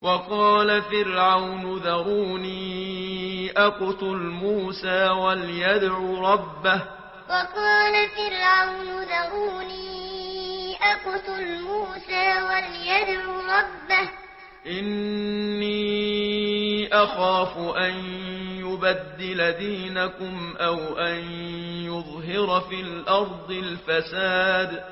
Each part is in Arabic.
وقال فرعون ذروني أقتل موسى وليدع ربه وقال فرعون ذروني أقتل موسى وليدع ربه إني أخاف أن يبدل دينكم أو أن يظهر في الأرض الفساد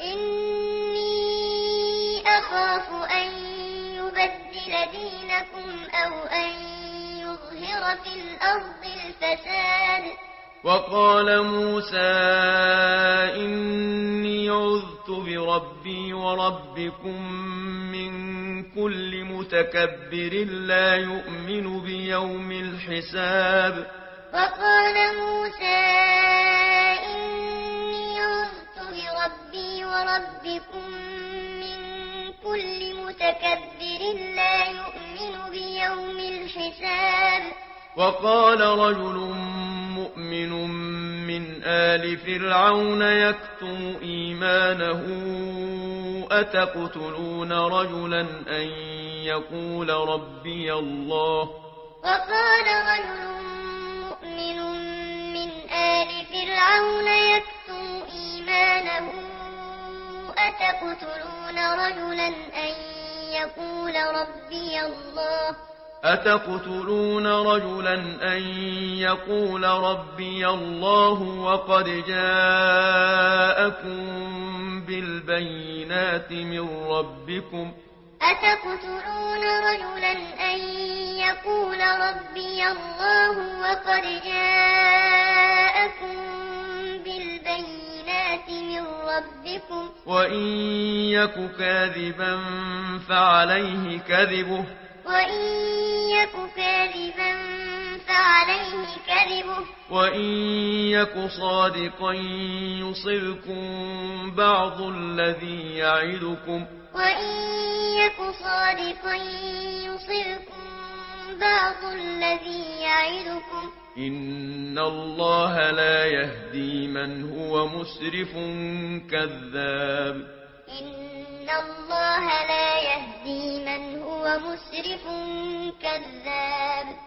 إني أخاف أن يبدل دينكم أو أن يظهر في الأرض الفساد وقال موسى إني عذت بربي وربكم من كل متكبر لا يؤمن بيوم الحساب وقال موسى إني عذت بربي وربكم من كل متكبر لا يؤمن بيوم الحساب وقال رجل مؤمن من آل فرعون يكتم إيمانه أتقتلون رجلا أن يقول ربي الله وقال رجل مؤمن من آل فرعون يكتم إيمانه أتقتلون رجلا أن يقول ربي الله أتقتلون رجلا أن يقول ربي الله وقد جاءكم بالبينات من ربكم أتقتلون رجلا أن يقول ربي الله وقد جاءكم بالبينات من ربكم وإن يك كاذبا فعليه كذبه وإن يك كاذبا فعليه كذبه وإن يك صادقا يصبكم بعض الذي يعدكم وإن يك صادقا يصبكم بعض الذي يعدكم إن الله لا يهدي من هو مسرف كذاب إن الله لا يهدي من هو مسرف كذاب